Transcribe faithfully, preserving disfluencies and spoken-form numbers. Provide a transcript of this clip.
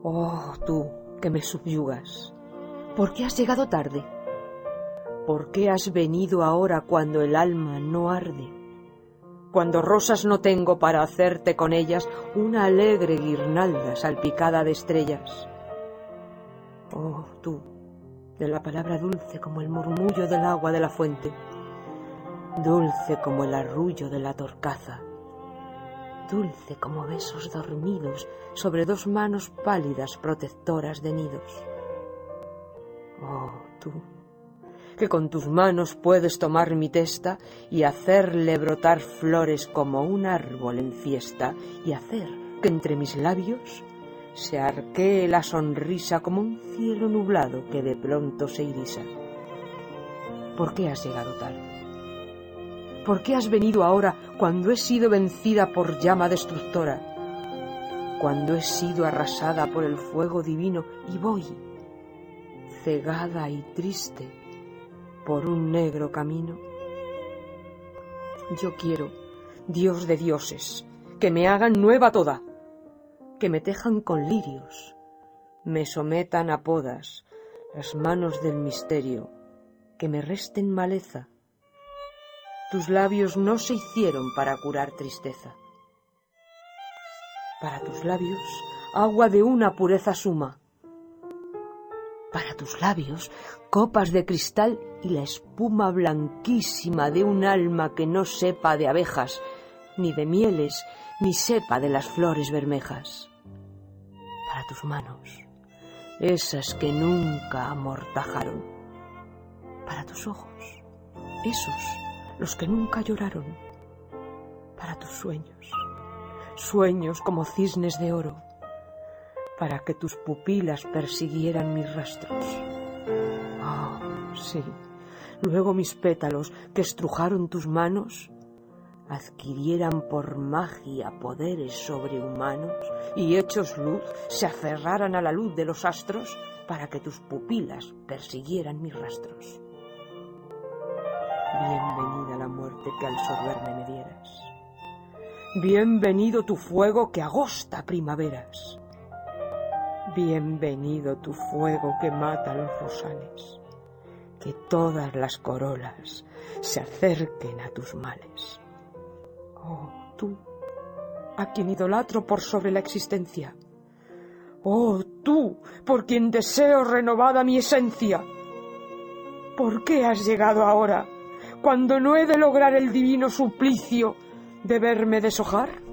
Oh, tú que me subyugas, ¿por qué has llegado tarde? ¿Por qué has venido ahora cuando el alma no arde? Cuando rosas no tengo para hacerte con ellas una alegre guirnalda salpicada de estrellas. Oh, tú, de la palabra dulce como el murmullo del agua de la fuente, dulce como el arrullo de la torcaza, dulce como besos dormidos sobre dos manos pálidas protectoras de nidos. Oh, tú, que con tus manos puedes tomar mi testa y hacerle brotar flores como un árbol en fiesta, y hacer que entre mis labios se arquee la sonrisa como un cielo nublado que de pronto se irisa. ¿Por qué has llegado tarde? ¿Por qué has venido ahora cuando he sido vencida por llama destructora? Cuando he sido arrasada por el fuego divino y voy, cegada y triste, por un negro camino. Yo quiero, Dios de dioses, que me hagan nueva toda, que me tejan con lirios, me sometan a podas las manos del misterio, que me resten maleza. Tus labios no se hicieron para curar tristeza. Para tus labios, agua de una pureza suma. Para tus labios, copas de cristal y la espuma blanquísima de un alma que no sepa de abejas, ni de mieles, ni sepa de las flores bermejas. Para tus manos, esas que nunca amortajaron. Para tus ojos, esos, los que nunca lloraron. Para tus sueños, sueños como cisnes de oro, para que tus pupilas persiguieran mis rastros. Oh, sí, luego mis pétalos, que estrujaron tus manos, adquirieran por magia poderes sobrehumanos y, hechos luz, se aferraran a la luz de los astros para que tus pupilas persiguieran mis rastros. Bienvenida la muerte que al sorberme me dieras. Bienvenido tu fuego que agosta primaveras. Bienvenido tu fuego que mata los rosales. Que todas las corolas se acerquen a tus males. Oh, tú, a quien idolatro por sobre la existencia. Oh, tú, por quien deseo renovada mi esencia. ¿Por qué has llegado ahora, cuando no he de lograr el divino suplicio de verme deshojar?